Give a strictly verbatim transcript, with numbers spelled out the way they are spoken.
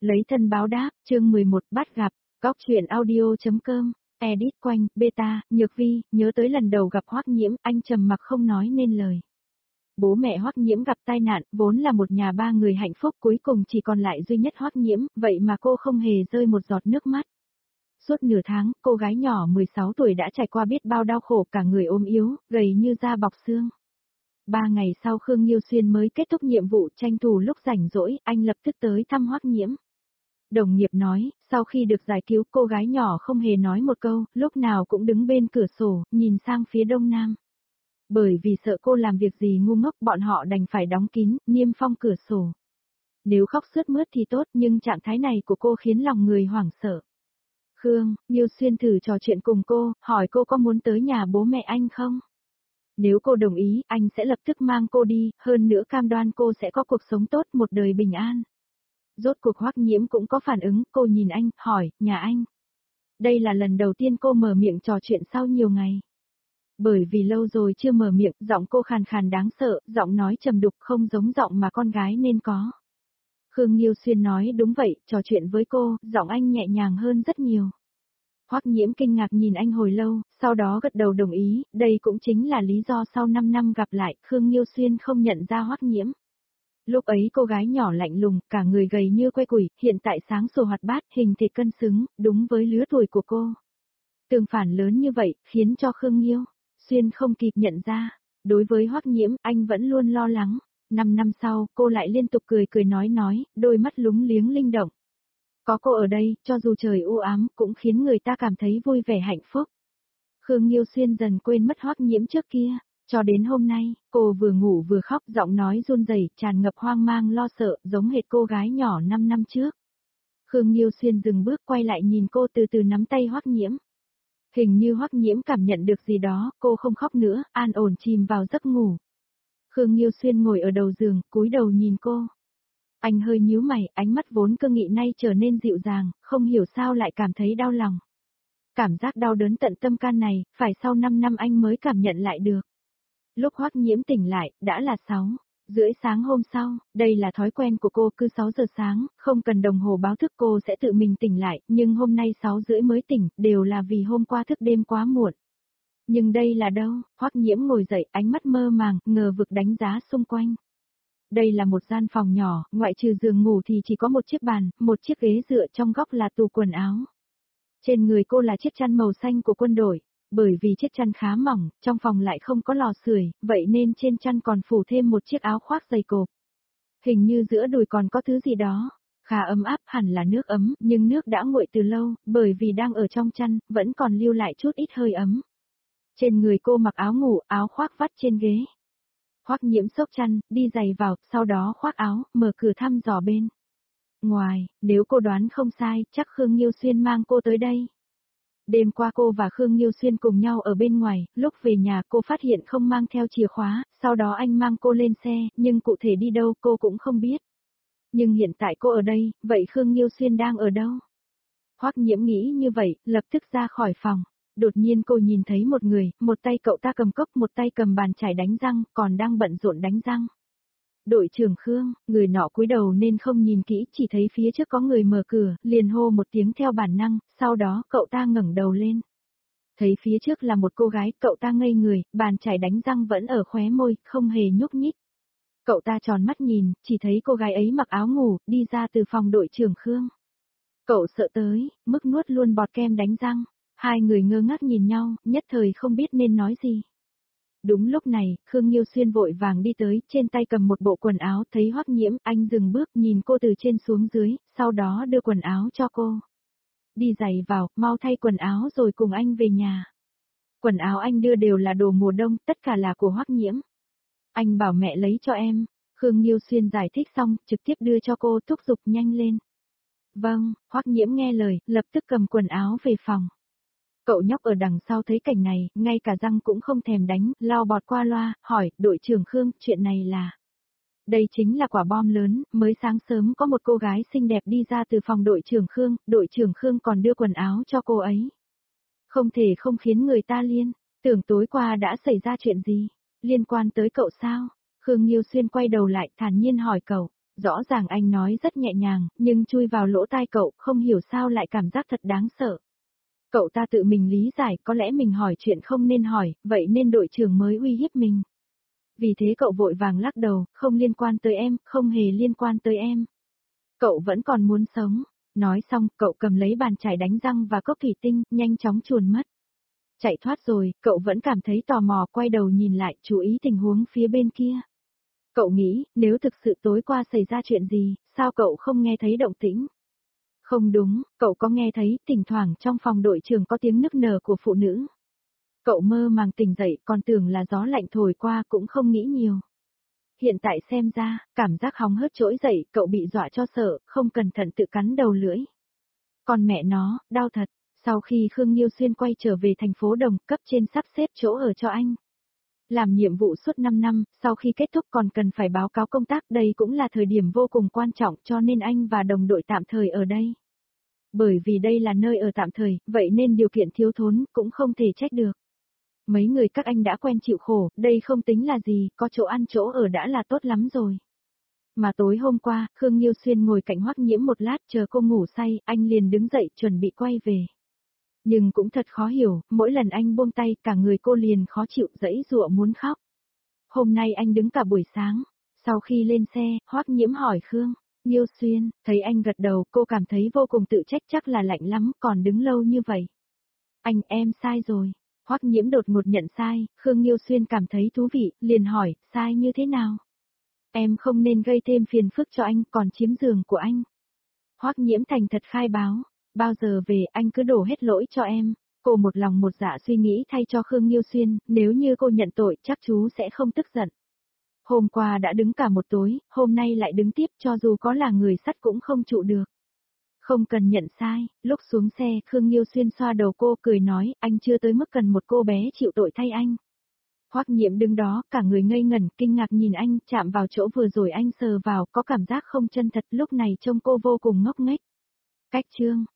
Lấy thân báo đáp, chương mười một bắt gặp, góc chuyện audio.com, edit quanh, beta, Nhược Vi, nhớ tới lần đầu gặp Hoắc Nhiễm, anh trầm mặc không nói nên lời. Bố mẹ Hoắc Nhiễm gặp tai nạn, vốn là một nhà ba người hạnh phúc, cuối cùng chỉ còn lại duy nhất Hoắc Nhiễm, vậy mà cô không hề rơi một giọt nước mắt. Suốt nửa tháng, cô gái nhỏ mười sáu tuổi đã trải qua biết bao đau khổ, cả người ốm yếu, gầy như da bọc xương. Ba ngày sau Khương Nghiêu Xuyên mới kết thúc nhiệm vụ, tranh thủ lúc rảnh rỗi, anh lập tức tới thăm Hoắc Nhiễm. Đồng nghiệp nói, sau khi được giải cứu cô gái nhỏ không hề nói một câu, lúc nào cũng đứng bên cửa sổ, nhìn sang phía đông nam. Bởi vì sợ cô làm việc gì ngu ngốc, bọn họ đành phải đóng kín, niêm phong cửa sổ. Nếu khóc sướt mướt thì tốt, nhưng trạng thái này của cô khiến lòng người hoảng sợ. Khương Nghiêu Xuyên thử trò chuyện cùng cô, hỏi cô có muốn tới nhà bố mẹ anh không? Nếu cô đồng ý, anh sẽ lập tức mang cô đi, hơn nữa cam đoan cô sẽ có cuộc sống tốt, một đời bình an. Rốt cuộc Hoắc Nhiễm cũng có phản ứng, cô nhìn anh, hỏi, nhà anh. Đây là lần đầu tiên cô mở miệng trò chuyện sau nhiều ngày. Bởi vì lâu rồi chưa mở miệng, giọng cô khàn khàn đáng sợ, giọng nói trầm đục không giống giọng mà con gái nên có. Khương Nghiêu Xuyên nói đúng vậy, trò chuyện với cô, giọng anh nhẹ nhàng hơn rất nhiều. Hoắc Nhiễm kinh ngạc nhìn anh hồi lâu, sau đó gật đầu đồng ý, đây cũng chính là lý do sau năm năm gặp lại, Khương Nghiêu Xuyên không nhận ra Hoắc Nhiễm. Lúc ấy cô gái nhỏ lạnh lùng, cả người gầy như que củi, hiện tại sáng sủa hoạt bát, hình thịt cân xứng, đúng với lứa tuổi của cô. Tương phản lớn như vậy, khiến cho Khương Nghiêu Xuyên không kịp nhận ra. Đối với Hoắc Nhiễm, anh vẫn luôn lo lắng. Năm năm sau, cô lại liên tục cười cười nói nói, đôi mắt lúng liếng linh động. Có cô ở đây, cho dù trời u ám, cũng khiến người ta cảm thấy vui vẻ hạnh phúc. Khương Nghiêu Xuyên dần quên mất Hoắc Nhiễm trước kia. Cho đến hôm nay, cô vừa ngủ vừa khóc, giọng nói run rẩy, tràn ngập hoang mang lo sợ, giống hệt cô gái nhỏ năm năm trước. Khương Nghiêu Xuyên dừng bước quay lại nhìn cô, từ từ nắm tay Hoắc Nhiễm. Hình như Hoắc Nhiễm cảm nhận được gì đó, cô không khóc nữa, an ổn chìm vào giấc ngủ. Khương Nghiêu Xuyên ngồi ở đầu giường, cúi đầu nhìn cô. Anh hơi nhíu mày, ánh mắt vốn cương nghị nay trở nên dịu dàng, không hiểu sao lại cảm thấy đau lòng. Cảm giác đau đớn tận tâm can này, phải sau năm năm anh mới cảm nhận lại được. Lúc Hoắc Nhiễm tỉnh lại, đã là sáu rưỡi sáng hôm sau, đây là thói quen của cô, cứ sáu giờ sáng, không cần đồng hồ báo thức cô sẽ tự mình tỉnh lại, nhưng hôm nay sáu rưỡi mới tỉnh, đều là vì hôm qua thức đêm quá muộn. Nhưng đây là đâu? Hoắc Nhiễm ngồi dậy, ánh mắt mơ màng, ngờ vực đánh giá xung quanh. Đây là một gian phòng nhỏ, ngoại trừ giường ngủ thì chỉ có một chiếc bàn, một chiếc ghế dựa, trong góc là tủ quần áo. Trên người cô là chiếc chăn màu xanh của quân đội. Bởi vì chiếc chăn khá mỏng, trong phòng lại không có lò sưởi, vậy nên trên chăn còn phủ thêm một chiếc áo khoác dày cộp. Hình như giữa đùi còn có thứ gì đó, khá ấm áp, hẳn là nước ấm, nhưng nước đã nguội từ lâu, bởi vì đang ở trong chăn, vẫn còn lưu lại chút ít hơi ấm. Trên người cô mặc áo ngủ, áo khoác vắt trên ghế. Hoắc Nhiễm xốc chăn, đi giày vào, sau đó khoác áo, mở cửa thăm dò bên ngoài, nếu cô đoán không sai, chắc Khương Nghiêu Xuyên mang cô tới đây. Đêm qua cô và Khương Nghiêu Xuyên cùng nhau ở bên ngoài, lúc về nhà cô phát hiện không mang theo chìa khóa, sau đó anh mang cô lên xe, nhưng cụ thể đi đâu cô cũng không biết. Nhưng hiện tại cô ở đây, vậy Khương Nghiêu Xuyên đang ở đâu? Hoắc Nhiễm nghĩ như vậy, lập tức ra khỏi phòng. Đột nhiên cô nhìn thấy một người, một tay cậu ta cầm cốc, một tay cầm bàn chải đánh răng, còn đang bận rộn đánh răng. Đội trưởng Khương, người nọ cúi đầu nên không nhìn kỹ, chỉ thấy phía trước có người mở cửa, liền hô một tiếng theo bản năng, sau đó cậu ta ngẩng đầu lên. Thấy phía trước là một cô gái, cậu ta ngây người, bàn chải đánh răng vẫn ở khóe môi, không hề nhúc nhích. Cậu ta tròn mắt nhìn, chỉ thấy cô gái ấy mặc áo ngủ, đi ra từ phòng đội trưởng Khương. Cậu sợ tới, mức nuốt luôn bọt kem đánh răng. Hai người ngơ ngác nhìn nhau, nhất thời không biết nên nói gì. Đúng lúc này, Khương Nghiêu Xuyên vội vàng đi tới, trên tay cầm một bộ quần áo, thấy Hoắc Nhiễm, anh dừng bước nhìn cô từ trên xuống dưới, sau đó đưa quần áo cho cô. Đi giày vào, mau thay quần áo rồi cùng anh về nhà. Quần áo anh đưa đều là đồ mùa đông, tất cả là của Hoắc Nhiễm. Anh bảo mẹ lấy cho em. Khương Nghiêu Xuyên giải thích xong, trực tiếp đưa cho cô, thúc giục nhanh lên. Vâng, Hoắc Nhiễm nghe lời, lập tức cầm quần áo về phòng. Cậu nhóc ở đằng sau thấy cảnh này, ngay cả răng cũng không thèm đánh, lau bọt qua loa, hỏi, đội trưởng Khương, chuyện này là... Đây chính là quả bom lớn, mới sáng sớm có một cô gái xinh đẹp đi ra từ phòng đội trưởng Khương, đội trưởng Khương còn đưa quần áo cho cô ấy. Không thể không khiến người ta liên, tưởng tối qua đã xảy ra chuyện gì, liên quan tới cậu sao? Khương Nghiêu Xuyên quay đầu lại, thản nhiên hỏi cậu, Rõ ràng anh nói rất nhẹ nhàng, nhưng chui vào lỗ tai cậu, không hiểu sao lại cảm giác thật đáng sợ. Cậu ta tự mình lý giải, có lẽ mình hỏi chuyện không nên hỏi, vậy nên đội trưởng mới uy hiếp mình. Vì thế cậu vội vàng lắc đầu, không liên quan tới em, không hề liên quan tới em. Cậu vẫn còn muốn sống. Nói xong, cậu cầm lấy bàn chải đánh răng và cốc thủy tinh, nhanh chóng chuồn mất. Chạy thoát rồi, cậu vẫn cảm thấy tò mò, quay đầu nhìn lại, chú ý tình huống phía bên kia. Cậu nghĩ, nếu thực sự tối qua xảy ra chuyện gì, sao cậu không nghe thấy động tĩnh? Không đúng, cậu có nghe thấy, thỉnh thoảng trong phòng đội trưởng có tiếng nức nở của phụ nữ. Cậu mơ màng tỉnh dậy, còn tưởng là gió lạnh thổi qua, cũng không nghĩ nhiều. Hiện tại xem ra, cảm giác hóng hớt trỗi dậy, cậu bị dọa cho sợ, không cẩn thận tự cắn đầu lưỡi. Còn mẹ nó, đau thật. Sau khi Khương Nhiêu Xuyên quay trở về thành phố Đồng, cấp trên sắp xếp chỗ ở cho anh. Làm nhiệm vụ suốt năm năm, sau khi kết thúc còn cần phải báo cáo công tác, đây cũng là thời điểm vô cùng quan trọng, cho nên anh và đồng đội tạm thời ở đây. Bởi vì đây là nơi ở tạm thời, vậy nên điều kiện thiếu thốn cũng không thể trách được. Mấy người các anh đã quen chịu khổ, đây không tính là gì, có chỗ ăn chỗ ở đã là tốt lắm rồi. Mà tối hôm qua, Khương Nhiêu Xuyên ngồi cạnh Hoắc Nhiễm một lát chờ cô ngủ say, anh liền đứng dậy chuẩn bị quay về. Nhưng cũng thật khó hiểu, mỗi lần anh buông tay cả người cô liền khó chịu giãy giụa muốn khóc. Hôm nay anh đứng cả buổi sáng, sau khi lên xe, Hoắc Nhiễm hỏi Khương Nhiêu Xuyên, thấy anh gật đầu cô cảm thấy vô cùng tự trách chắc là lạnh lắm còn đứng lâu như vậy. Anh em sai rồi. Hoắc Nhiễm đột ngột nhận sai, Khương Nhiêu Xuyên cảm thấy thú vị, liền hỏi, sai như thế nào? Em không nên gây thêm phiền phức cho anh, còn chiếm giường của anh. Hoắc Nhiễm thành thật khai báo, bao giờ về anh cứ đổ hết lỗi cho em. Cô một lòng một dạ suy nghĩ thay cho Khương Nhiêu Xuyên, nếu như cô nhận tội chắc chú sẽ không tức giận. Hôm qua đã đứng cả một tối, hôm nay lại đứng tiếp cho dù có là người sắt cũng không trụ được. Không cần nhận sai, lúc xuống xe, Khương Nhiêu Xuyên xoa đầu cô cười nói, anh chưa tới mức cần một cô bé chịu tội thay anh. Hoắc Nhiễm đứng đó, cả người ngây ngẩn, kinh ngạc nhìn anh, chạm vào chỗ vừa rồi anh sờ vào, có cảm giác không chân thật, lúc này trông cô vô cùng ngốc nghếch. Cách chương